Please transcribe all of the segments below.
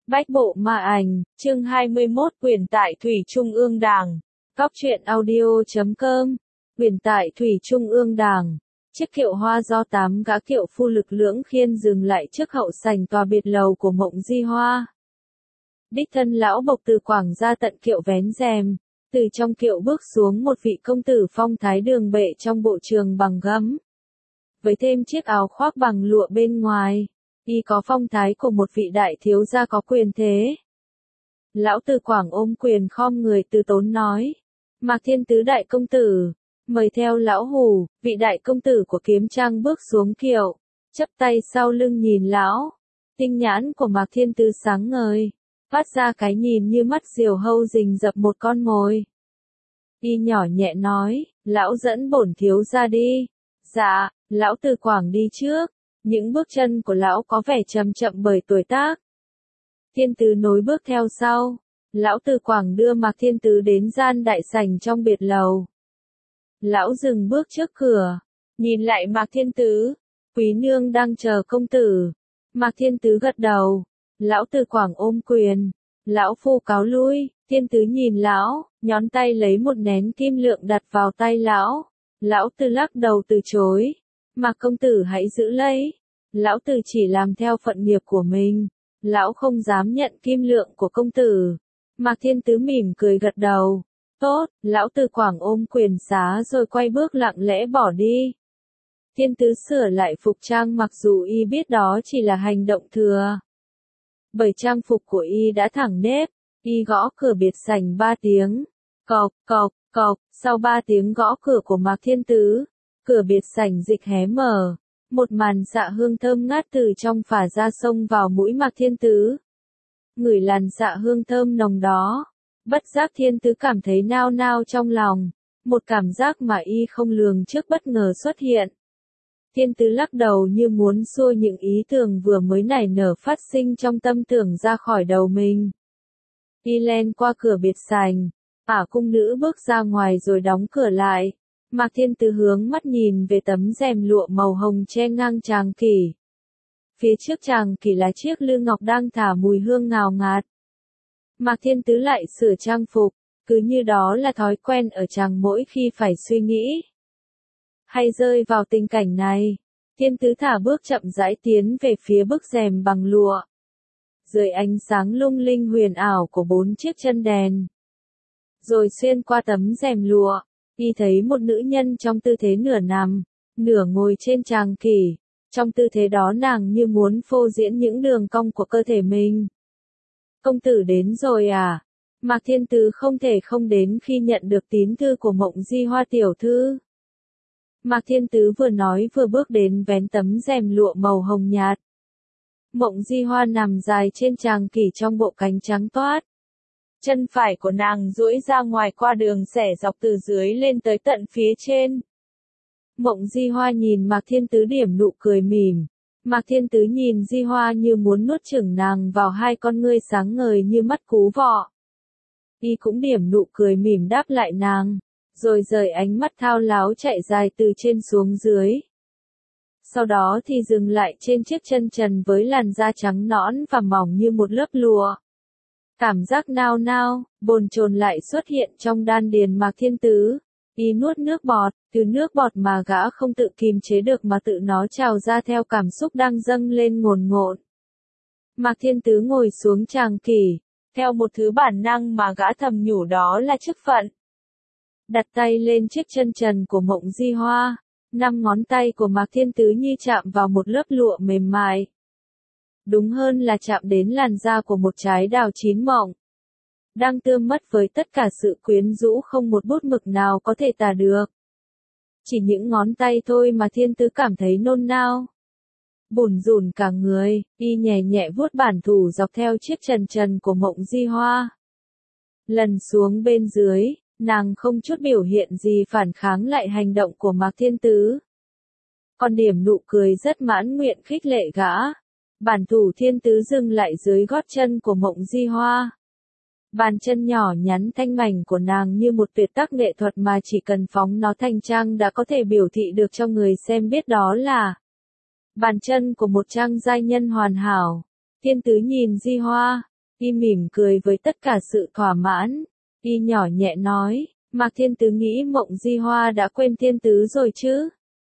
Bách bộ ma ảnh, chương 21 quyền tại Thủy Trung ương Đảng. Góc truyện audio.com. Quyền tại Thủy Trung ương Đảng. Chiếc kiệu hoa do 8 gã kiệu phu lực lưỡng khiên dừng lại trước hậu sảnh tòa biệt lầu của Mộng Di Hoa. Đích thân lão bộc từ Quảng ra tận kiệu vén rèm, từ trong kiệu bước xuống một vị công tử phong thái đường bệ trong bộ trường bằng gấm, với thêm chiếc áo khoác bằng lụa bên ngoài. Y có phong thái của một vị đại thiếu gia có quyền thế. Lão Từ Quảng ôm quyền khom người từ tốn nói: Mạc Thiên Tứ đại công tử, mời theo lão hủ. Vị đại công tử của Kiếm Trang bước xuống kiệu, chắp tay sau lưng nhìn lão. Tinh nhãn của Mạc Thiên Tứ sáng ngời, phát ra cái nhìn như mắt diều hâu rình rập một con mồi. Y nhỏ nhẹ nói: lão dẫn bổn thiếu gia đi. Dạ. Lão Từ Quảng đi trước. Những bước chân của lão có vẻ chậm chậm bởi tuổi tác. Thiên Tứ nối bước theo sau. Lão Từ Quảng đưa Mạc Thiên Tứ đến gian đại sảnh trong biệt lầu. Lão dừng bước trước cửa, nhìn lại Mạc Thiên Tứ. Quý nương đang chờ công tử. Mạc Thiên Tứ gật đầu. Lão Từ Quảng ôm quyền. Lão phu cáo lui. Thiên Tứ nhìn lão, nhón tay lấy một nén kim lượng đặt vào tay lão. Lão Từ lắc đầu từ chối. Mạc công tử hãy giữ lấy. Lão Từ chỉ làm theo phận nghiệp của mình. Lão không dám nhận kim lượng của công tử. Mạc Thiên Tứ mỉm cười gật đầu. Tốt. Lão Từ Quảng ôm quyền xá rồi quay bước lặng lẽ bỏ đi. Thiên Tứ sửa lại phục trang mặc dù y biết đó chỉ là hành động thừa. Bởi trang phục của y đã thẳng nếp. Y gõ cửa biệt sảnh 3 tiếng. Cộc, cộc, cộc. Sau 3 tiếng gõ cửa của Mạc Thiên Tứ, cửa biệt sảnh dịch hé mở. Một màn xạ hương thơm ngát từ trong phả ra xông vào mũi Mạc Thiên Tứ. Ngửi làn xạ hương thơm nồng đó, bất giác Thiên Tứ cảm thấy nao nao trong lòng. Một cảm giác mà y không lường trước bất ngờ xuất hiện. Thiên Tứ lắc đầu như muốn xua những ý tưởng vừa mới nảy nở phát sinh trong tâm tưởng ra khỏi đầu mình. Y len qua cửa biệt sảnh, cung nữ bước ra ngoài rồi đóng cửa lại. Mạc Thiên Tứ hướng mắt nhìn về tấm rèm lụa màu hồng che ngang tràng kỷ. Phía trước tràng kỷ là chiếc lư ngọc đang thả mùi hương ngào ngạt. Mạc Thiên Tứ lại sửa trang phục, cứ như đó là thói quen ở chàng mỗi khi phải suy nghĩ hay rơi vào tình cảnh này. Thiên Tứ thả bước chậm rãi tiến về phía bức rèm bằng lụa. Dưới ánh sáng lung linh huyền ảo của 4 chiếc chân đèn, rồi xuyên qua tấm rèm lụa, y thấy một nữ nhân trong tư thế nửa nằm, nửa ngồi trên tràng kỷ. Trong tư thế đó nàng như muốn phô diễn những đường cong của cơ thể mình. Công tử đến rồi à? Mạc Thiên Tứ không thể không đến khi nhận được tín thư của Mộng Di Hoa tiểu thư. Mạc Thiên Tứ vừa nói vừa bước đến vén tấm rèm lụa màu hồng nhạt. Mộng Di Hoa nằm dài trên tràng kỷ trong bộ cánh trắng toát. Chân phải của nàng duỗi ra ngoài qua đường xẻ dọc từ dưới lên tới tận phía trên. Mộng Di Hoa nhìn Mạc Thiên Tứ điểm nụ cười mỉm. Mạc Thiên Tứ nhìn Di Hoa như muốn nuốt chửng nàng vào hai con ngươi sáng ngời như mắt cú vọ. Y cũng điểm nụ cười mỉm đáp lại nàng, rồi rời ánh mắt thao láo chạy dài từ trên xuống dưới. Sau đó thì dừng lại trên chiếc chân trần với làn da trắng nõn và mỏng như một lớp lụa. Cảm giác nao nao, bồn chồn lại xuất hiện trong đan điền Mạc Thiên Tứ. Y nuốt nước bọt, từ nước bọt mà gã không tự kìm chế được mà tự nó trào ra theo cảm xúc đang dâng lên ngồn ngộn. Mạc Thiên Tứ ngồi xuống tràng kỷ, theo một thứ bản năng mà gã thầm nhủ đó là chức phận. Đặt tay lên chiếc chân trần của Mộng Di Hoa, 5 ngón tay của Mạc Thiên Tứ như chạm vào một lớp lụa mềm mại. Đúng hơn là chạm đến làn da của một trái đào chín mọng, đang tươm mất với tất cả sự quyến rũ không một bút mực nào có thể tả được. Chỉ những ngón tay thôi mà Thiên Tứ cảm thấy nôn nao, bủn rủn cả người. Y nhẹ nhẹ vuốt bản thủ dọc theo chiếc trần trần của Mộng Di Hoa. Lần xuống bên dưới, nàng không chút biểu hiện gì phản kháng lại hành động của Mạc Thiên Tứ. Còn điểm nụ cười rất mãn nguyện khích lệ gã. Bản thủ Thiên Tứ dừng lại dưới gót chân của Mộng Di Hoa. Bàn chân nhỏ nhắn thanh mảnh của nàng như một tuyệt tác nghệ thuật mà chỉ cần phóng nó thành trang đã có thể biểu thị được cho người xem biết đó là bàn chân của một trang giai nhân hoàn hảo. Thiên Tứ nhìn Di Hoa, Y mỉm cười với tất cả sự thỏa mãn. Y nhỏ nhẹ nói, Mạc Thiên Tứ nghĩ Mộng Di Hoa đã quên Thiên Tứ rồi chứ?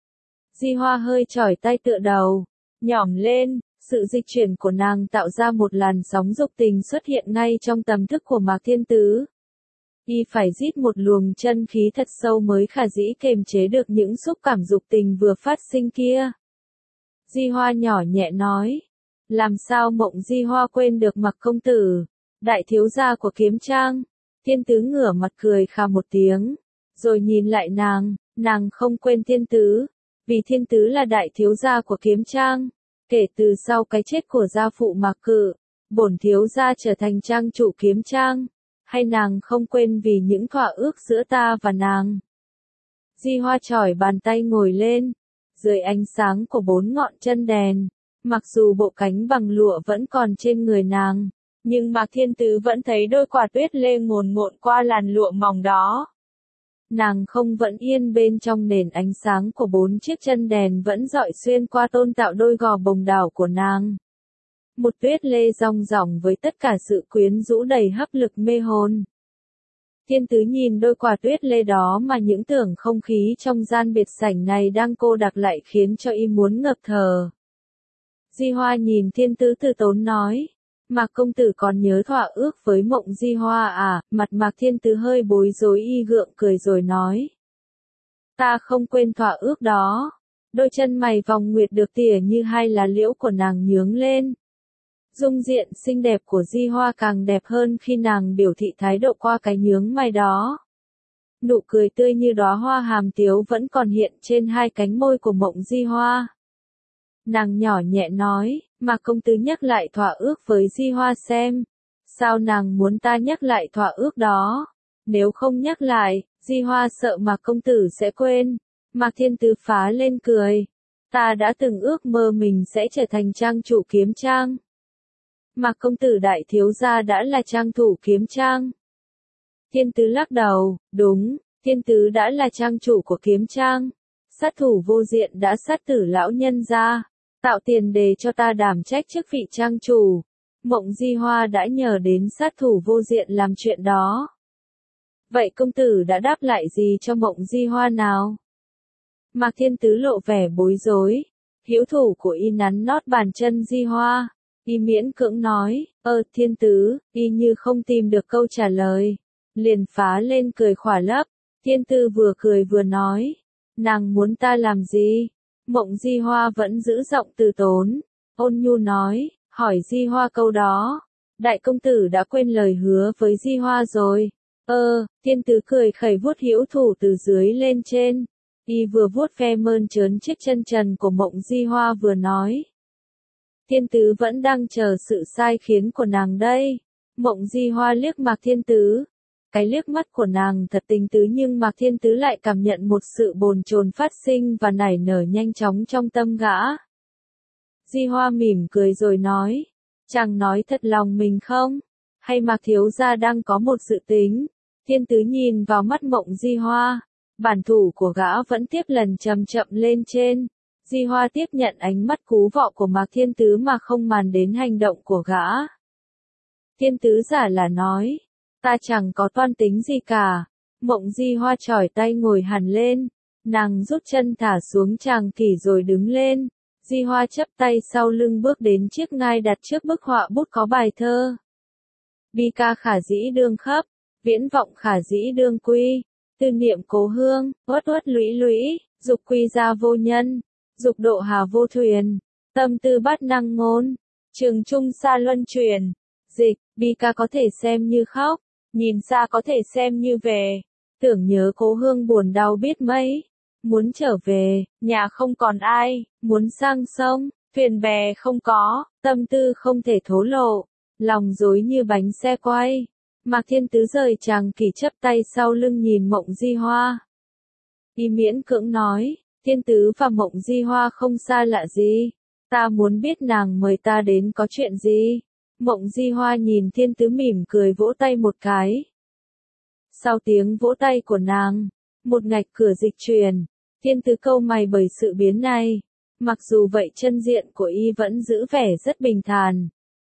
Di Hoa hơi chỏi tay tựa đầu, nhỏm lên, sự dịch chuyển của nàng tạo ra một làn sóng dục tình xuất hiện ngay trong tầm thức của Mạc Thiên Tứ. Y phải rít một luồng chân khí thật sâu mới khả dĩ kềm chế được những xúc cảm dục tình vừa phát sinh kia. Di Hoa nhỏ nhẹ nói, làm sao Mộng Di Hoa quên được Mạc công tử, đại thiếu gia của Kiếm Trang? Thiên Tứ ngửa mặt cười khà một tiếng, rồi nhìn lại nàng không quên Thiên Tứ, vì Thiên Tứ là đại thiếu gia của Kiếm Trang. Kể từ sau cái chết của gia phụ Mạc Cự, bổn thiếu gia trở thành trang chủ Kiếm Trang, hay nàng không quên vì những thỏa ước giữa ta và nàng? Di Hoa chỏi bàn tay ngồi lên, dưới ánh sáng của 4 ngọn chân đèn, mặc dù bộ cánh bằng lụa vẫn còn trên người nàng, nhưng Mạc Thiên Tứ vẫn thấy đôi quả tuyết lê ngồn ngộn qua làn lụa mỏng đó. Nàng không vẫn yên bên trong nền ánh sáng của 4 chiếc chân đèn vẫn dọi xuyên qua tôn tạo đôi gò bồng đảo của nàng. Một tuyết lê ròng ròng với tất cả sự quyến rũ đầy hấp lực mê hồn. Thiên Tứ nhìn đôi quả tuyết lê đó mà những tưởng không khí trong gian biệt sảnh này đang cô đặc lại khiến cho y muốn ngập thở. Di Hoa nhìn Thiên Tứ từ tốn nói, Mạc công tử còn nhớ thỏa ước với Mộng Di Hoa à? Mặt Mạc Thiên Tứ hơi bối rối, y gượng cười rồi nói, ta không quên thỏa ước đó. Đôi chân mày vòng nguyệt được tỉa như hai lá liễu của nàng nhướng lên. Dung diện xinh đẹp của Di Hoa càng đẹp hơn khi nàng biểu thị thái độ qua cái nhướng mày đó. Nụ cười tươi như đóa hoa hàm tiếu vẫn còn hiện trên hai cánh môi của Mộng Di Hoa. Nàng nhỏ nhẹ nói, Mạc công tử nhắc lại thỏa ước với Di Hoa xem. Sao nàng muốn ta nhắc lại thỏa ước đó? Nếu không nhắc lại, Di Hoa sợ Mạc công tử sẽ quên. Mạc Thiên Tứ phá lên cười. Ta đã từng ước mơ mình sẽ trở thành trang chủ Kiếm Trang. Mạc công tử đại thiếu gia đã là trang thủ Kiếm Trang. Thiên Tứ lắc đầu, đúng, Thiên Tứ đã là trang chủ của Kiếm Trang. Sát thủ vô diện đã sát tử lão nhân gia, tạo tiền đề cho ta đảm trách chức vị trang chủ. Mộng Di Hoa đã nhờ đến sát thủ vô diện làm chuyện đó. Vậy công tử đã đáp lại gì cho Mộng Di Hoa nào? Mạc Thiên Tứ lộ vẻ bối rối. Hữu thủ của y nắn nót bàn chân Di Hoa. Y miễn cưỡng nói, Thiên Tứ, y như không tìm được câu trả lời. Liền phá lên cười khỏa lấp. Thiên Tứ vừa cười vừa nói, nàng muốn ta làm gì? Mộng Di Hoa vẫn giữ giọng từ tốn. Ôn nhu nói, hỏi Di Hoa câu đó. Đại công tử đã quên lời hứa với Di Hoa rồi. Thiên Tứ cười khẩy vuốt hữu thủ từ dưới lên trên. Y vừa vuốt ve mơn trớn chiếc chân trần của Mộng Di Hoa vừa nói. Thiên Tứ vẫn đang chờ sự sai khiến của nàng đây. Mộng Di Hoa liếc Mạc Thiên Tứ. Cái liếc mắt của nàng thật tình tứ nhưng Mạc Thiên Tứ lại cảm nhận một sự bồn chồn phát sinh và nảy nở nhanh chóng trong tâm gã. Di Hoa mỉm cười rồi nói, chàng nói thật lòng mình không? Hay Mạc thiếu gia đang có một dự tính? Thiên Tứ nhìn vào mắt Mộng Di Hoa. Bản thủ của gã vẫn tiếp lần chậm chậm lên trên. Di Hoa tiếp nhận ánh mắt cú vọ của Mạc Thiên Tứ mà không màng đến hành động của gã. Thiên Tứ giả là nói, ta chẳng có toan tính gì cả. Mộng Di Hoa chỏi tay ngồi hẳn lên. Nàng rút chân thả xuống tràng kỷ rồi đứng lên. Di Hoa chắp tay sau lưng bước đến chiếc ngai đặt trước bức họa bút có bài thơ. Bi ca khả dĩ đương khấp, viễn vọng khả dĩ đương quy. Tư niệm cố hương, uất uất lũy lũy, dục quy gia vô nhân, dục độ hà vô thuyền, tâm tư bát năng ngôn, trường trung xa luân truyền. Dịch, bi ca có thể xem như khóc, nhìn xa có thể xem như về, tưởng nhớ cố hương buồn đau biết mấy, muốn trở về, nhà không còn ai, muốn sang sông, thuyền bè không có, tâm tư không thể thổ lộ, lòng rối như bánh xe quay. Mạc Thiên Tứ rời tràng kỷ chắp tay sau lưng nhìn Mộng Di Hoa. Y miễn cưỡng nói, Thiên Tứ và Mộng Di Hoa không xa lạ gì. Ta muốn biết nàng mời ta đến có chuyện gì. Mộng Di Hoa nhìn Thiên Tứ mỉm cười vỗ tay một cái. Sau tiếng vỗ tay của nàng, một ngạch cửa dịch chuyển. Thiên Tứ cau mày bởi sự biến này. Mặc dù vậy chân diện của y vẫn giữ vẻ rất bình thản.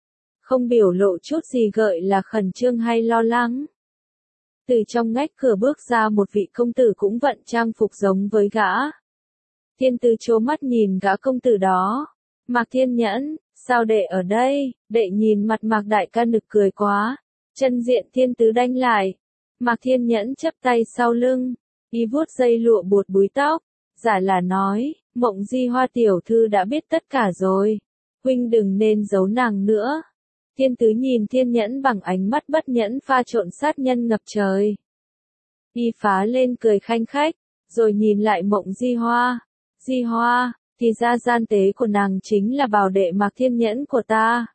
không biểu lộ chút gì gợi là khẩn trương hay lo lắng. Từ trong ngách cửa bước ra một vị công tử cũng vận trang phục giống với gã. Thiên tứ trố mắt nhìn gã công tử đó. Mạc Thiên Nhẫn, sao đệ ở đây? Đệ nhìn mặt Mạc đại ca nực cười quá. Chân diện thiên tứ đanh lại. Mạc Thiên Nhẫn chắp tay sau lưng, y vuốt dây lụa buột búi tóc, giả là nói, Mộng Di Hoa tiểu thư đã biết tất cả rồi, huynh đừng nên giấu nàng nữa. Thiên tứ nhìn Thiên Nhẫn bằng ánh mắt bất nhẫn pha trộn sát nhân ngập trời. Y phá lên cười khanh khách, rồi nhìn lại Mộng Di Hoa. Di Hoa, thì ra gian tế của nàng chính là bảo đệ Mạc Thiên Nhẫn của ta.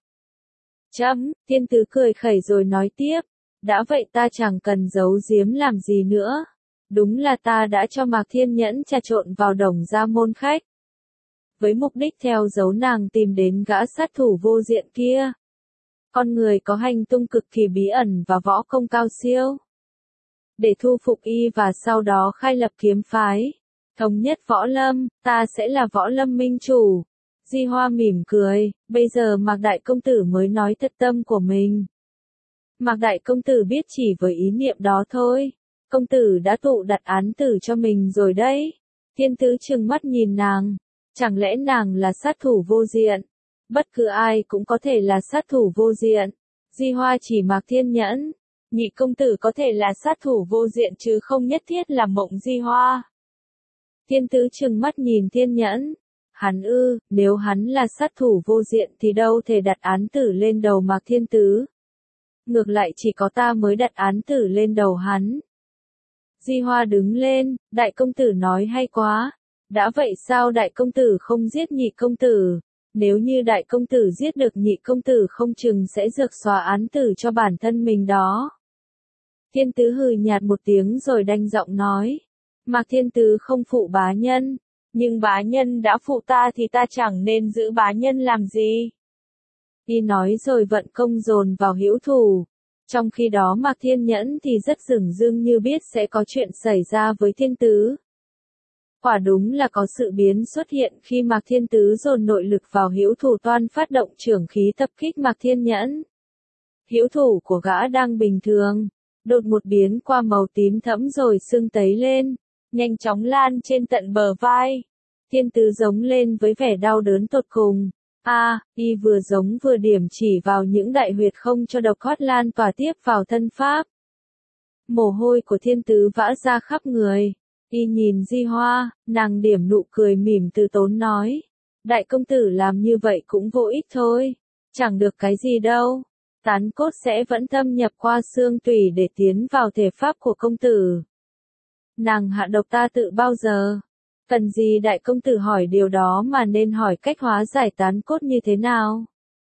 Thiên tứ cười khẩy rồi nói tiếp, đã vậy ta chẳng cần giấu giếm làm gì nữa. Đúng là ta đã cho Mạc Thiên Nhẫn trà trộn vào đồng gia môn khách. Với mục đích theo dấu nàng tìm đến gã sát thủ vô diện kia. Con người có hành tung cực kỳ bí ẩn và võ công cao siêu. Để thu phục y và sau đó khai lập kiếm phái. Thống nhất võ lâm, ta sẽ là võ lâm minh chủ. Di Hoa mỉm cười, bây giờ Mạc Đại Công Tử mới nói thật tâm của mình. Mạc Đại Công Tử biết chỉ với ý niệm đó thôi. Công tử đã tụ đặt án tử cho mình rồi đấy. Thiên tứ trừng mắt nhìn nàng. Chẳng lẽ nàng là sát thủ vô diện? Bất cứ ai cũng có thể là sát thủ vô diện. Di Hoa chỉ Mạc Thiên Nhẫn. Nhị công tử có thể là sát thủ vô diện chứ không nhất thiết là Mộng Di Hoa. Thiên tứ trừng mắt nhìn Thiên Nhẫn. Hắn nếu hắn là sát thủ vô diện thì đâu thể đặt án tử lên đầu Mạc Thiên Tứ. Ngược lại chỉ có ta mới đặt án tử lên đầu hắn. Di Hoa đứng lên, đại công tử nói hay quá. Đã vậy sao đại công tử không giết nhị công tử? Nếu như đại công tử giết được nhị công tử không chừng sẽ rược xóa án tử cho bản thân mình đó. Thiên Tứ hừ nhạt một tiếng rồi đanh giọng nói. Mạc Thiên Tứ không phụ bá nhân. Nhưng bá nhân đã phụ ta thì ta chẳng nên giữ bá nhân làm gì. Y nói rồi vận công dồn vào hữu thủ. Trong khi đó Mạc Thiên Nhẫn thì rất dửng dưng như biết sẽ có chuyện xảy ra với Thiên Tứ. Quả đúng là có sự biến xuất hiện khi Mạc Thiên Tứ dồn nội lực vào hữu thủ toan phát động chưởng khí tập kích Mạc Thiên Nhẫn. Hữu thủ của gã đang bình thường, đột một biến qua màu tím thẫm rồi sưng tấy lên, nhanh chóng lan trên tận bờ vai. Thiên Tứ giống lên với vẻ đau đớn tột cùng. Y vừa giống vừa điểm chỉ vào những đại huyệt không cho độc hót lan tỏa tiếp vào thân pháp. Mồ hôi của Thiên Tứ vã ra khắp người. Y nhìn Di Hoa, nàng điểm nụ cười mỉm từ tốn nói. Đại công tử làm như vậy cũng vô ích thôi. Chẳng được cái gì đâu. Tán cốt sẽ vẫn thâm nhập qua xương tủy để tiến vào thể pháp của công tử. Nàng hạ độc ta tự bao giờ? Cần gì đại công tử hỏi điều đó mà nên hỏi cách hóa giải tán cốt như thế nào?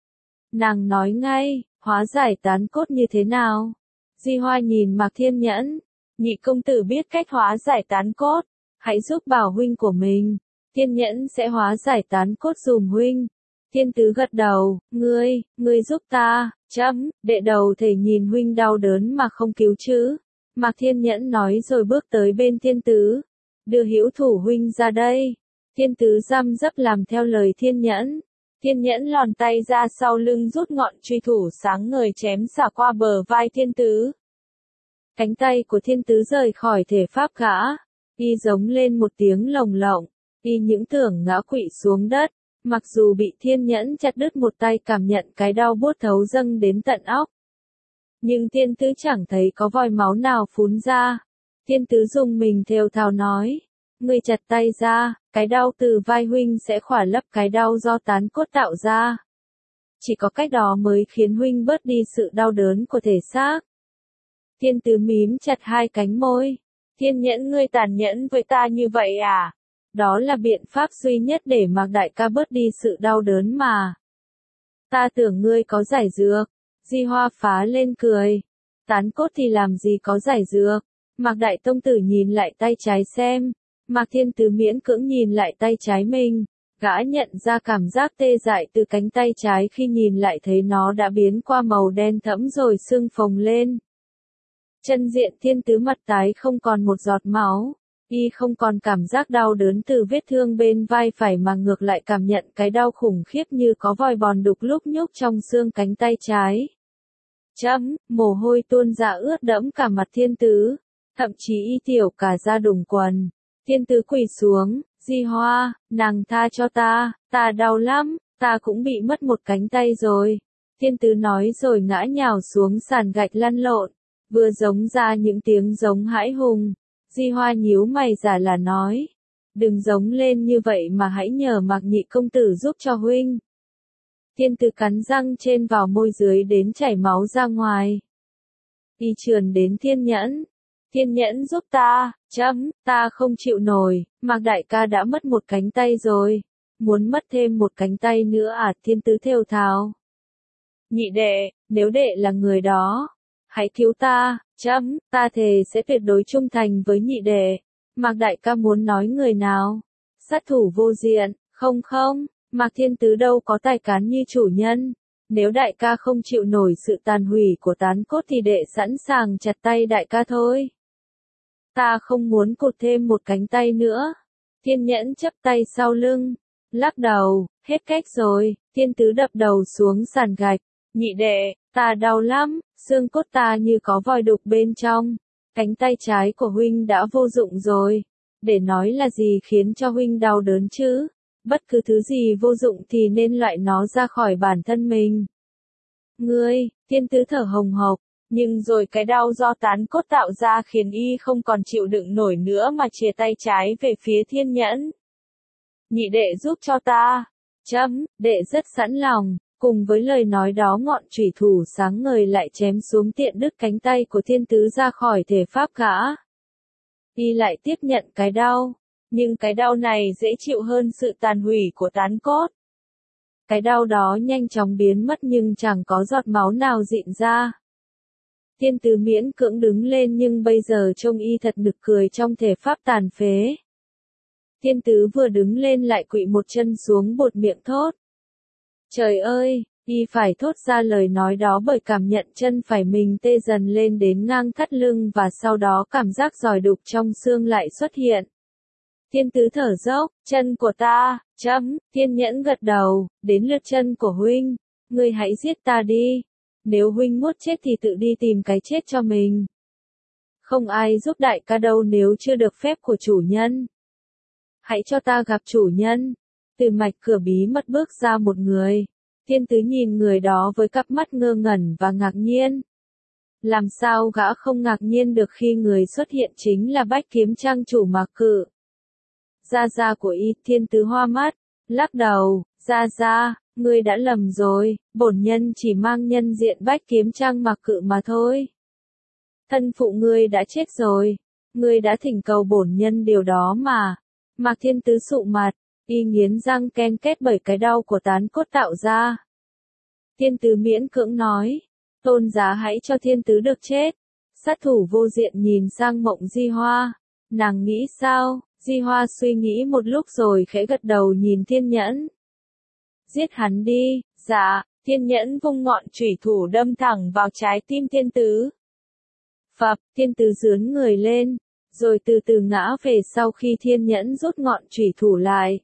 Nàng nói ngay, hóa giải tán cốt như thế nào? Di Hoa nhìn Mạc Thiên Nhẫn. Nhị công tử biết cách hóa giải tán cốt. Hãy giúp bảo huynh của mình. Thiên Nhẫn sẽ hóa giải tán cốt dùm huynh. Thiên Tứ gật đầu, ngươi giúp ta, đệ đầu thể nhìn huynh đau đớn mà không cứu chứ. Mạc Thiên Nhẫn nói rồi bước tới bên Thiên Tứ. Đưa hữu thủ huynh ra đây. Thiên Tứ răm rắp làm theo lời Thiên Nhẫn. Thiên Nhẫn lòn tay ra sau lưng rút ngọn truy thủ sáng ngời chém xả qua bờ vai Thiên Tứ. Cánh tay của Thiên Tứ rời khỏi thể pháp gã. Y giống lên một tiếng lồng lộng. Y những tưởng ngã quỵ xuống đất. Mặc dù bị Thiên Nhẫn chặt đứt một tay cảm nhận cái đau buốt thấu dâng đến tận óc. Nhưng Thiên Tứ chẳng thấy có vòi máu nào phún ra. Thiên Tứ dùng mình thều thào nói. Ngươi chặt tay ra, cái đau từ vai huynh sẽ khỏa lấp cái đau do tán cốt tạo ra. Chỉ có cách đó mới khiến huynh bớt đi sự đau đớn của thể xác. Thiên Tứ mím chặt hai cánh môi. Thiên Nhẫn ngươi tàn nhẫn với ta như vậy à? Đó là biện pháp duy nhất để Mạc đại ca bớt đi sự đau đớn mà. Ta tưởng ngươi có giải dược. Di Hoa phá lên cười. Tán cốt thì làm gì có giải dược. Mạc đại tông tử nhìn lại tay trái xem. Mạc Thiên Tứ miễn cưỡng nhìn lại tay trái mình. Gã nhận ra cảm giác tê dại từ cánh tay trái khi nhìn lại thấy nó đã biến qua màu đen thẫm rồi sưng phồng lên. Chân diện Thiên Tứ mặt tái không còn một giọt máu. Y không còn cảm giác đau đớn từ vết thương bên vai phải mà ngược lại cảm nhận cái đau khủng khiếp như có vòi bòn đục lúc nhúc trong xương cánh tay trái. Mồ hôi tuôn ra ướt đẫm cả mặt thiên tứ, thậm chí y tiểu cả da đùng quần. Thiên tứ quỳ xuống, Di Hoa, nàng tha cho ta đau lắm, ta cũng bị mất một cánh tay rồi. Thiên tứ nói rồi ngã nhào xuống sàn gạch lăn lộn, vừa giống ra những tiếng giống hãi hùng. Di Hoa nhíu mày giả là nói, đừng giống lên như vậy mà hãy nhờ Mạc Nhị công tử giúp cho huynh. Thiên tứ cắn răng trên vào môi dưới đến chảy máu ra ngoài. Y trườn đến Thiên Nhẫn. Thiên Nhẫn giúp ta, ta không chịu nổi, Mạc đại ca đã mất một cánh tay rồi. Muốn mất thêm một cánh tay nữa à? Thiên tứ thều thào. Nhị đệ, nếu đệ là người đó, hãy cứu ta, ta thề sẽ tuyệt đối trung thành với nhị đệ. Mạc đại ca muốn nói người nào? Sát thủ vô diện, không, Mạc Thiên Tứ đâu có tài cán như chủ nhân. Nếu đại ca không chịu nổi sự tàn hủy của tán cốt thì đệ sẵn sàng chặt tay đại ca thôi. Ta không muốn cột thêm một cánh tay nữa. Thiên Nhẫn chắp tay sau lưng, lắc đầu, hết cách rồi. Thiên Tứ đập đầu xuống sàn gạch. Nhị đệ, ta đau lắm, xương cốt ta như có vòi đục bên trong. Cánh tay trái của huynh đã vô dụng rồi. Để nói là gì khiến cho huynh đau đớn chứ? Bất cứ thứ gì vô dụng thì nên loại nó ra khỏi bản thân mình. Ngươi, Thiên Tứ thở hồng hộc, nhưng rồi cái đau do tán cốt tạo ra khiến y không còn chịu đựng nổi nữa mà chìa tay trái về phía Thiên Nhẫn. Nhị đệ giúp cho ta. Đệ rất sẵn lòng. Cùng với lời nói đó ngọn chủy thủ sáng ngời lại chém xuống tiện đứt cánh tay của Thiên Tứ ra khỏi thể pháp gã. Y lại tiếp nhận cái đau. Nhưng cái đau này dễ chịu hơn sự tàn hủy của tán cốt. Cái đau đó nhanh chóng biến mất nhưng chẳng có giọt máu nào rịn ra. Thiên Tứ miễn cưỡng đứng lên nhưng bây giờ trông y thật nực cười trong thể pháp tàn phế. Thiên Tứ vừa đứng lên lại quỵ một chân xuống buột miệng thốt. Trời ơi, y phải thốt ra lời nói đó bởi cảm nhận chân phải mình tê dần lên đến ngang thắt lưng và sau đó cảm giác giòi đục trong xương lại xuất hiện. Thiên Tứ thở dốc, chân của ta, Thiên Nhẫn gật đầu, đến lượt chân của huynh, ngươi hãy giết ta đi. Nếu huynh muốn chết thì tự đi tìm cái chết cho mình. Không ai giúp đại ca đâu nếu chưa được phép của chủ nhân. Hãy cho ta gặp chủ nhân. Từ mạch cửa bí mật bước ra một người. Thiên Tứ nhìn người đó với cặp mắt ngơ ngẩn và ngạc nhiên. Làm sao gã không ngạc nhiên được khi người xuất hiện chính là Bách Kiếm Trang chủ Mạc Cự. Gia của y. Thiên Tứ hoa mắt, lắc đầu, gia, ngươi đã lầm rồi, bổn nhân chỉ mang nhân diện Bách Kiếm Trang Mạc Cự mà thôi. Thân phụ ngươi đã chết rồi, ngươi đã thỉnh cầu bổn nhân điều đó mà. Mạc Thiên Tứ sụ mặt, y nghiến răng ken két bởi cái đau của tán cốt tạo ra. Thiên Tứ miễn cưỡng nói, tôn giá hãy cho Thiên Tứ được chết. Sát thủ vô diện nhìn sang Mộng Di Hoa, nàng nghĩ sao? Di Hoa suy nghĩ một lúc rồi khẽ gật đầu nhìn Thiên Nhẫn. Giết hắn đi, dạ. Thiên Nhẫn vung ngọn chủy thủ đâm thẳng vào trái tim Thiên Tứ. Phập, Thiên Tứ giướn người lên, rồi từ từ ngã về sau khi Thiên Nhẫn rút ngọn chủy thủ lại.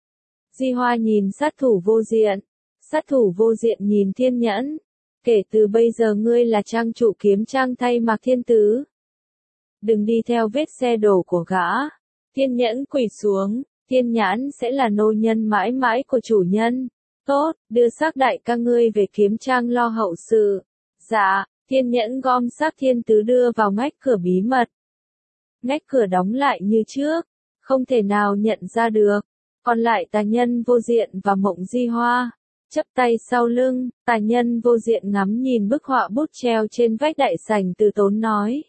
Di Hoa nhìn sát thủ vô diện. Sát thủ vô diện nhìn Thiên Nhẫn. Kể từ bây giờ ngươi là trang chủ kiếm trang thay Mạc Thiên Tứ. Đừng đi theo vết xe đổ của gã. Thiên Nhẫn quỳ xuống, Thiên Nhãn sẽ là nô nhân mãi mãi của chủ nhân. Tốt, đưa xác đại ca ngươi về kiếm trang lo hậu sự. Dạ, Thiên Nhẫn gom xác Thiên Tứ đưa vào ngách cửa bí mật. Ngách cửa đóng lại như trước, không thể nào nhận ra được. Còn lại tà nhân vô diện và Mộng Di Hoa. Chắp tay sau lưng, tà nhân vô diện ngắm nhìn bức họa bút treo trên vách đại sảnh từ tốn nói.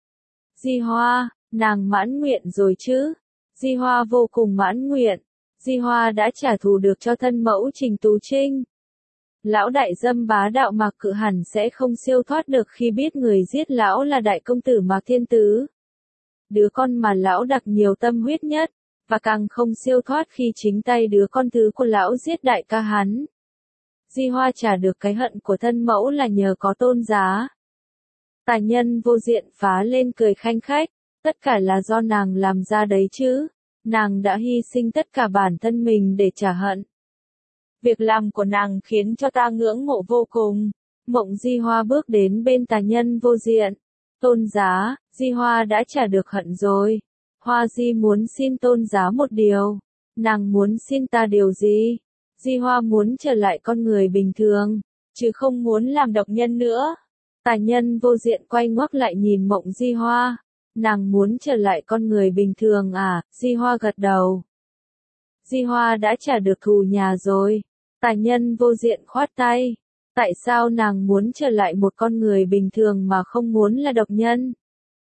Di Hoa, nàng mãn nguyện rồi chứ? Di Hoa vô cùng mãn nguyện. Di Hoa đã trả thù được cho thân mẫu Trình Tú Trinh. Lão đại dâm bá đạo Mạc Cự hẳn sẽ không siêu thoát được khi biết người giết lão là đại công tử Mạc Thiên Tứ. Đứa con mà lão đặt nhiều tâm huyết nhất, và càng không siêu thoát khi chính tay đứa con thứ của lão giết đại ca hắn. Di Hoa trả được cái hận của thân mẫu là nhờ có tôn giá. Tà nhân vô diện phá lên cười khanh khách. Tất cả là do nàng làm ra đấy chứ. Nàng đã hy sinh tất cả bản thân mình để trả hận. Việc làm của nàng khiến cho ta ngưỡng mộ vô cùng. Mộng Di Hoa bước đến bên tà nhân vô diện. Tôn giá, Di Hoa đã trả được hận rồi. Hoa Di muốn xin tôn giá một điều. Nàng muốn xin ta điều gì? Di Hoa muốn trở lại con người bình thường, chứ không muốn làm độc nhân nữa. Tà nhân vô diện quay ngoắt lại nhìn Mộng Di Hoa. Nàng muốn trở lại con người bình thường à? Di Hoa gật đầu. Di Hoa đã trả được thù nhà rồi. Tà nhân vô diện khoát tay. Tại sao nàng muốn trở lại một con người bình thường mà không muốn là độc nhân?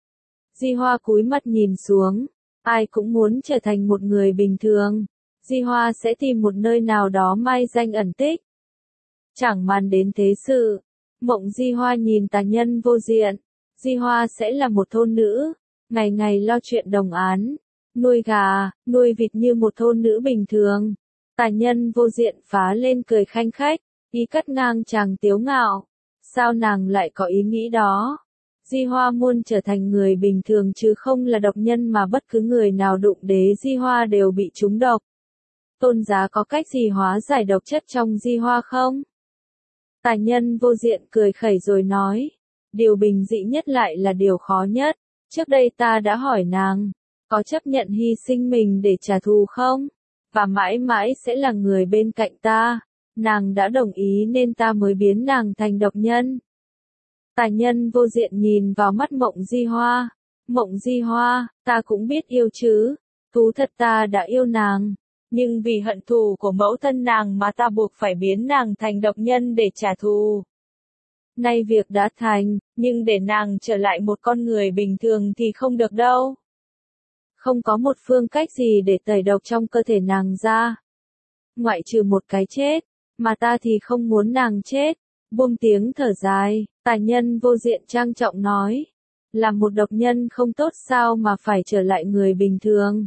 Di Hoa cúi mặt nhìn xuống. Ai cũng muốn trở thành một người bình thường. Di Hoa sẽ tìm một nơi nào đó mai danh ẩn tích. Chẳng màng đến thế sự. Mộng Di Hoa nhìn tà nhân vô diện. Di Hoa sẽ là một thôn nữ. Ngày ngày lo chuyện đồng án. Nuôi gà, nuôi vịt như một thôn nữ bình thường. Tà nhân vô diện phá lên cười khanh khách. Ý cắt ngang chàng tiếu ngạo. Sao nàng lại có ý nghĩ đó? Di Hoa muốn trở thành người bình thường chứ không là độc nhân mà bất cứ người nào đụng đế Di Hoa đều bị trúng độc. Tôn giá có cách gì hóa giải độc chất trong Di Hoa không? Tà nhân vô diện cười khẩy rồi nói. Điều bình dị nhất lại là điều khó nhất. Trước đây ta đã hỏi nàng, có chấp nhận hy sinh mình để trả thù không? Và mãi mãi sẽ là người bên cạnh ta. Nàng đã đồng ý nên ta mới biến nàng thành độc nhân. Tà nhân vô diện nhìn vào mắt Mộng Di Hoa. Mộng Di Hoa, ta cũng biết yêu chứ. Thú thật ta đã yêu nàng. Nhưng vì hận thù của mẫu thân nàng mà ta buộc phải biến nàng thành độc nhân để trả thù. Nay việc đã thành, nhưng để nàng trở lại một con người bình thường thì không được đâu. Không có một phương cách gì để tẩy độc trong cơ thể nàng ra. Ngoại trừ một cái chết, mà ta thì không muốn nàng chết. Buông tiếng thở dài, tà nhân vô diện trang trọng nói. Làm một độc nhân không tốt sao mà phải trở lại người bình thường.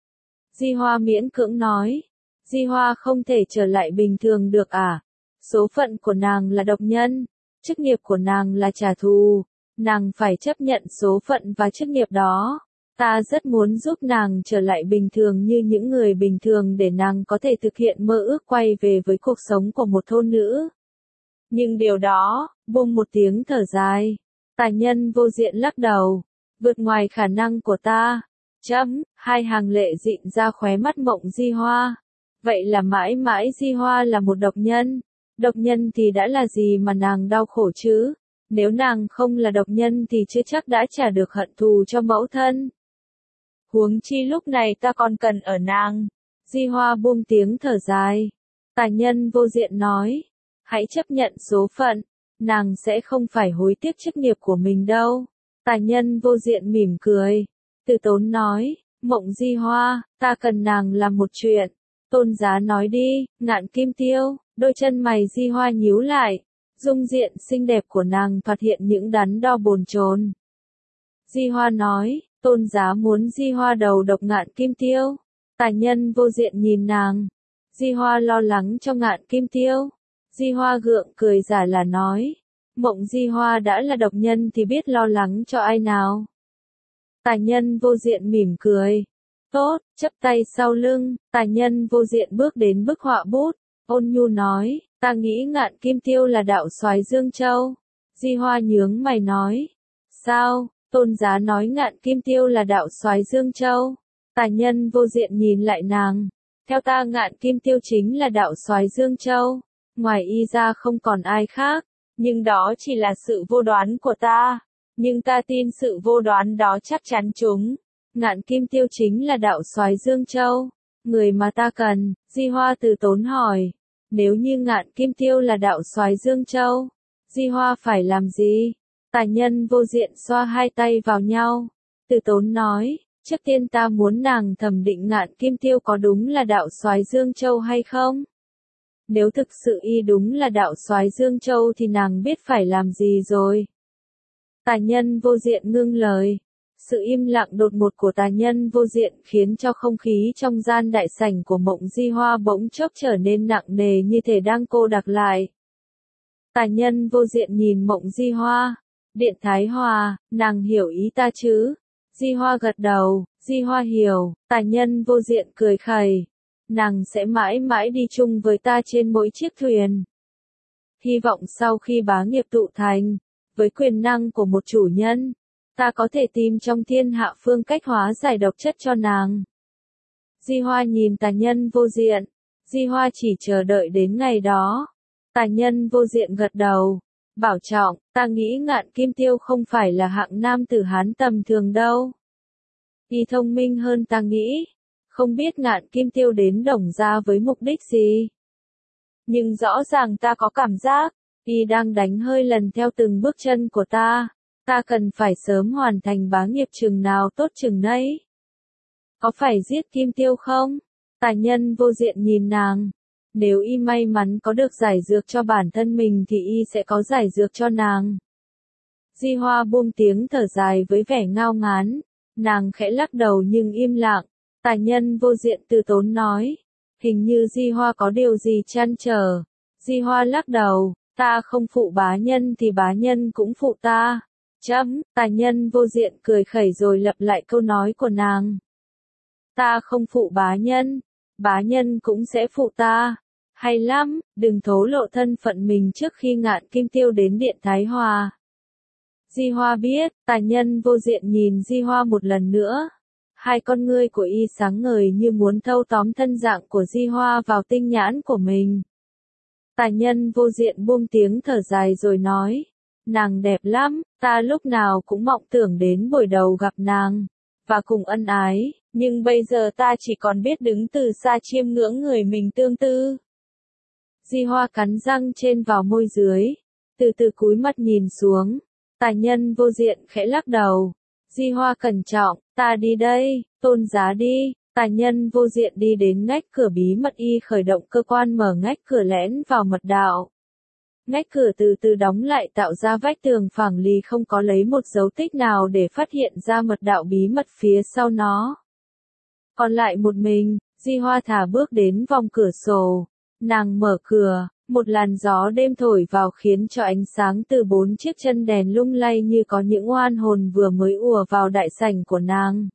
Di Hoa miễn cưỡng nói. Di Hoa không thể trở lại bình thường được à? Số phận của nàng là độc nhân. Chức nghiệp của nàng là trả thù. Nàng phải chấp nhận số phận và chức nghiệp đó. Ta rất muốn giúp nàng trở lại bình thường như những người bình thường để nàng có thể thực hiện mơ ước quay về với cuộc sống của một thôn nữ. Nhưng điều đó, buông một tiếng thở dài. Tà nhân vô diện lắc đầu. Vượt ngoài khả năng của ta. Hai hàng lệ dịn ra khóe mắt Mộng Di Hoa. Vậy là mãi mãi Di Hoa là một độc nhân. Độc nhân thì đã là gì mà nàng đau khổ chứ? Nếu nàng không là độc nhân thì chưa chắc đã trả được hận thù cho mẫu thân. Huống chi lúc này ta còn cần ở nàng. Di Hoa buông tiếng thở dài. Tà nhân vô diện nói. Hãy chấp nhận số phận. Nàng sẽ không phải hối tiếc chức nghiệp của mình đâu. Tà nhân vô diện mỉm cười. Từ Tốn nói. Mộng Di Hoa, ta cần nàng làm một chuyện. Tôn giá nói đi, Ngạn Kim Tiêu. Đôi chân mày Di Hoa nhíu lại. Dung diện xinh đẹp của nàng thoạt hiện những đắn đo bồn chồn. Di Hoa nói. Tôn giá muốn Di Hoa đầu độc Ngạn Kim Tiêu. Tà nhân vô diện nhìn nàng. Di Hoa lo lắng cho Ngạn Kim Tiêu. Di Hoa gượng cười giả là nói. Mộng Di Hoa đã là độc nhân thì biết lo lắng cho ai nào. Tà nhân vô diện mỉm cười. Tốt, chắp tay sau lưng, tà nhân vô diện bước đến bức họa bút. Ôn nhu nói, ta nghĩ Ngạn Kim Tiêu là đạo soái Dương Châu. Di Hoa nhướng mày nói. Sao? Tôn giá nói Ngạn Kim Tiêu là đạo soái Dương Châu. Tà nhân vô diện nhìn lại nàng. Theo ta Ngạn Kim Tiêu chính là đạo soái Dương Châu. Ngoài y ra không còn ai khác. Nhưng đó chỉ là sự vô đoán của ta. Nhưng ta tin sự vô đoán đó chắc chắn chúng. Ngạn Kim Tiêu chính là đạo soái Dương Châu. Người mà ta cần. Di Hoa Từ Tốn hỏi. Nếu như Ngạn Kim Tiêu là đạo soái Dương Châu, Di Hoa phải làm gì? Tà nhân vô diện xoa hai tay vào nhau. Từ Tốn nói, trước tiên ta muốn nàng thẩm định Ngạn Kim Tiêu có đúng là đạo soái Dương Châu hay không? Nếu thực sự y đúng là đạo soái Dương Châu thì nàng biết phải làm gì rồi. Tà nhân vô diện ngưng lời. Sự im lặng đột ngột của tà nhân vô diện khiến cho không khí trong gian đại sảnh của Mộng Di Hoa bỗng chốc trở nên nặng nề như thể đang cô đặc lại. Tà nhân vô diện nhìn Mộng Di Hoa. Điện Thái Hòa, nàng hiểu ý ta chứ? Di Hoa gật đầu, Di Hoa hiểu, tài nhân vô diện cười khẩy. Nàng sẽ mãi mãi đi chung với ta trên mỗi chiếc thuyền. Hy vọng sau khi bá nghiệp tụ thành, với quyền năng của một chủ nhân, ta có thể tìm trong thiên hạ phương cách hóa giải độc chất cho nàng. Di Hoa nhìn tài nhân vô diện, Di Hoa chỉ chờ đợi đến ngày đó. Tài nhân vô diện gật đầu, bảo trọng, ta nghĩ Ngạn Kim Tiêu không phải là hạng nam tử Hán tầm thường đâu. Y thông minh hơn ta nghĩ, không biết Ngạn Kim Tiêu đến Đồng Gia với mục đích gì. Nhưng rõ ràng ta có cảm giác, Y đang đánh hơi lần theo từng bước chân của ta cần phải sớm hoàn thành bá nghiệp chừng nào tốt chừng nấy. Có phải giết Kim Tiêu không? Tài nhân vô diện nhìn nàng. Nếu Y may mắn có được giải dược cho bản thân mình thì Y sẽ có giải dược cho nàng. Di Hoa buông tiếng thở dài với vẻ ngao ngán. Nàng khẽ lắc đầu nhưng im lặng. Tài nhân vô diện từ tốn nói. Hình như Di Hoa có điều gì trăn trở. Di Hoa lắc đầu. Ta không phụ bá nhân thì bá nhân cũng phụ ta. Tài nhân vô diện cười khẩy rồi lặp lại câu nói của nàng. Ta không phụ bá nhân cũng sẽ phụ ta. Hay lắm, đừng thổ lộ thân phận mình trước khi Ngạn Kim Tiêu đến Điện Thái Hòa. Di Hoa biết, tài nhân vô diện nhìn Di Hoa một lần nữa. Hai con ngươi của Y sáng ngời như muốn thâu tóm thân dạng của Di Hoa vào tinh nhãn của mình. Tài nhân vô diện buông tiếng thở dài rồi nói. Nàng đẹp lắm, ta lúc nào cũng mộng tưởng đến buổi đầu gặp nàng, và cùng ân ái, nhưng bây giờ ta chỉ còn biết đứng từ xa chiêm ngưỡng người mình tương tư. Di Hoa cắn răng trên vào môi dưới, từ từ cúi mặt nhìn xuống, tài nhân vô diện khẽ lắc đầu. Di Hoa cẩn trọng, ta đi đây, tôn giá đi. Tài nhân vô diện đi đến ngách cửa bí mật, Y khởi động cơ quan mở ngách cửa lén vào mật đạo. Ngách cửa từ từ đóng lại tạo ra vách tường phẳng lì không có lấy một dấu tích nào để phát hiện ra mật đạo bí mật phía sau nó. Còn lại một mình, Di Hoa thả bước đến vòng cửa sổ. Nàng mở cửa, một làn gió đêm thổi vào khiến cho ánh sáng từ 4 chiếc chân đèn lung lay như có những oan hồn vừa mới ùa vào đại sảnh của nàng.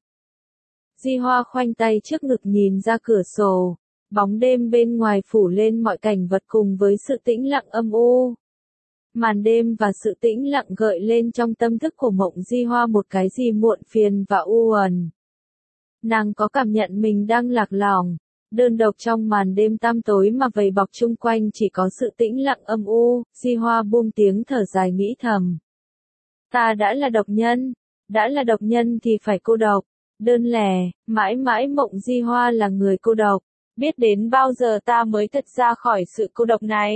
Di Hoa khoanh tay trước ngực nhìn ra cửa sổ. Bóng đêm bên ngoài phủ lên mọi cảnh vật cùng với sự tĩnh lặng âm u. Màn đêm và sự tĩnh lặng gợi lên trong tâm thức của Mộng Di Hoa một cái gì muộn phiền và u uẩn. Nàng có cảm nhận mình đang lạc lõng, đơn độc trong màn đêm tăm tối mà vây bọc chung quanh chỉ có sự tĩnh lặng âm u. Di Hoa buông tiếng thở dài nghĩ thầm. Ta đã là độc nhân thì phải cô độc, đơn lẻ, mãi mãi Mộng Di Hoa là người cô độc. Biết đến bao giờ ta mới thật ra khỏi sự cô độc này.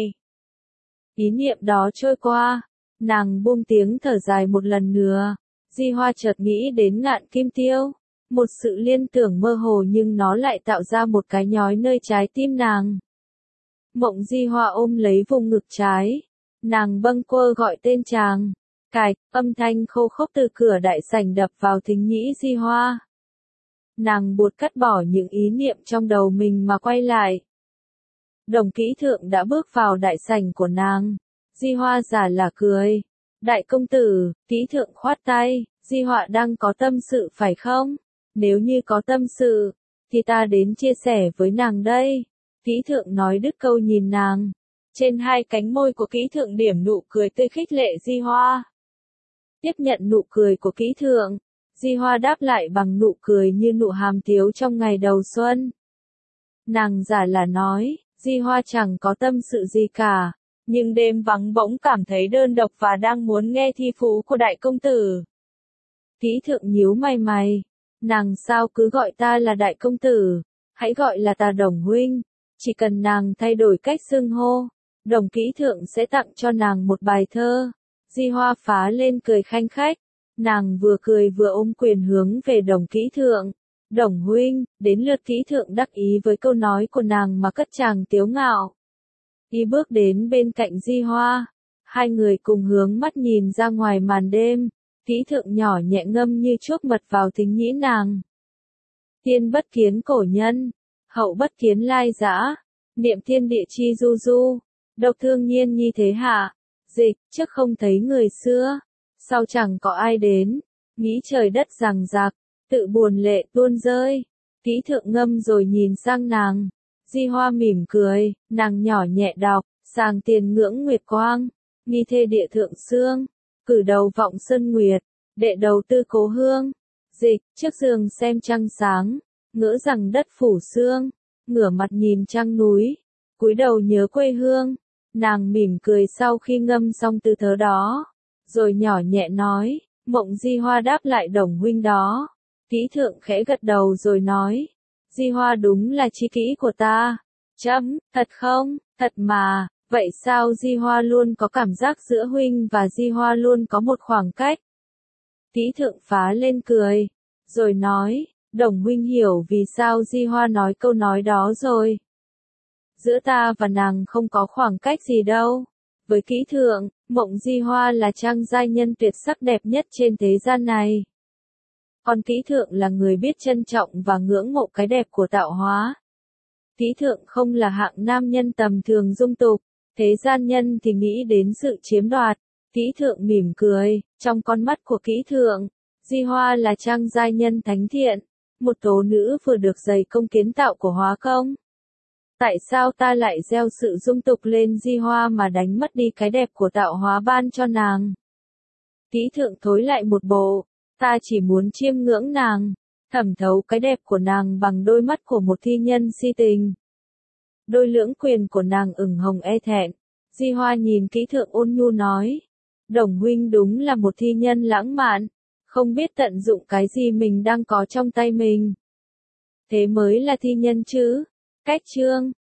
Ý niệm đó trôi qua, nàng buông tiếng thở dài một lần nữa. Di Hoa chợt nghĩ đến Ngạn Kim Tiêu. Một sự liên tưởng mơ hồ nhưng nó lại tạo ra một cái nhói nơi trái tim nàng. Mộng Di Hoa ôm lấy vùng ngực trái. Nàng bâng quơ gọi tên chàng. Cạch, âm thanh khô khốc từ cửa đại sảnh đập vào thính nhĩ Di Hoa. Nàng buột cắt bỏ những ý niệm trong đầu mình mà quay lại. Đồng Kỹ Thượng đã bước vào đại sảnh của nàng. Di Hoa giả là cười. Đại công tử, Kỹ Thượng khoát tay. Di Hoa đang có tâm sự phải không? Nếu như có tâm sự, thì ta đến chia sẻ với nàng đây. Kỹ Thượng nói đứt câu nhìn nàng. Trên hai cánh môi của Kỹ Thượng điểm nụ cười tươi khích lệ Di Hoa. Tiếp nhận nụ cười của Kỹ Thượng. Di Hoa đáp lại bằng nụ cười như nụ hàm tiếu trong ngày đầu xuân. Nàng giả là nói, Di Hoa chẳng có tâm sự gì cả, nhưng đêm vắng bỗng cảm thấy đơn độc và đang muốn nghe thi phú của đại công tử. Kỹ Thượng nhíu mày, nàng sao cứ gọi ta là đại công tử, hãy gọi là ta Đồng huynh, chỉ cần nàng thay đổi cách xưng hô, Đồng Kỹ Thượng sẽ tặng cho nàng một bài thơ. Di Hoa phá lên cười khanh khách. Nàng vừa cười vừa ôm quyền hướng về Đồng Kỹ Thượng. Đồng huynh, đến lượt Kỹ Thượng đắc ý với câu nói của nàng mà cất chàng tiếu ngạo. Y bước đến bên cạnh Di Hoa. Hai người cùng hướng mắt nhìn ra ngoài màn đêm. Kỹ Thượng nhỏ nhẹ ngâm như chuốc mật vào thính nhĩ nàng. Tiên bất kiến cổ nhân, hậu bất kiến lai dã, niệm thiên địa chi du du, độc thương nhiên nhi thế hạ. Dịch, trước không thấy người xưa, sau chẳng có ai đến, nghĩ trời đất giằng giặc, tự buồn lệ tuôn rơi. Kỹ thượng ngâm rồi nhìn sang nàng. Di Hoa mỉm cười, nàng nhỏ nhẹ đọc, sàng tiền ngưỡng nguyệt quang, nghi thê địa thượng xương, cử đầu vọng sơn nguyệt, đệ đầu tư cố hương. Dịch, trước giường xem trăng sáng, ngỡ rằng đất phủ sương, ngửa mặt nhìn trăng núi, cúi đầu nhớ quê hương. Nàng mỉm cười sau khi ngâm xong từ thớ đó, rồi nhỏ nhẹ nói, Mộng Di Hoa đáp lại Đồng huynh đó. Kỹ thượng khẽ gật đầu rồi nói, Di Hoa đúng là tri kỷ của ta. Chấm, thật không, thật mà, vậy sao Di Hoa luôn có cảm giác giữa huynh và Di Hoa luôn có một khoảng cách? Kỹ thượng phá lên cười, rồi nói, Đồng huynh hiểu vì sao Di Hoa nói câu nói đó rồi. Giữa ta và nàng không có khoảng cách gì đâu. Với kỹ thượng, Mộng Di Hoa là trang giai nhân tuyệt sắc đẹp nhất trên thế gian này. Còn kỹ thượng là người biết trân trọng và ngưỡng mộ cái đẹp của tạo hóa. Kỹ thượng không là hạng nam nhân tầm thường dung tục, thế gian nhân thì nghĩ đến sự chiếm đoạt. Kỹ thượng mỉm cười, trong con mắt của kỹ thượng, Di Hoa là trang giai nhân thánh thiện, một tố nữ vừa được dày công kiến tạo của hóa công. Tại sao ta lại gieo sự dung tục lên Di Hoa mà đánh mất đi cái đẹp của tạo hóa ban cho nàng? Kỹ thượng thối lại một bộ, ta chỉ muốn chiêm ngưỡng nàng, thẩm thấu cái đẹp của nàng bằng đôi mắt của một thi nhân si tình. Đôi lưỡng quyền của nàng ửng hồng e thẹn. Di Hoa nhìn kỹ thượng ôn nhu nói, Đồng huynh đúng là một thi nhân lãng mạn, không biết tận dụng cái gì mình đang có trong tay mình. Thế mới là thi nhân chứ. Cách chương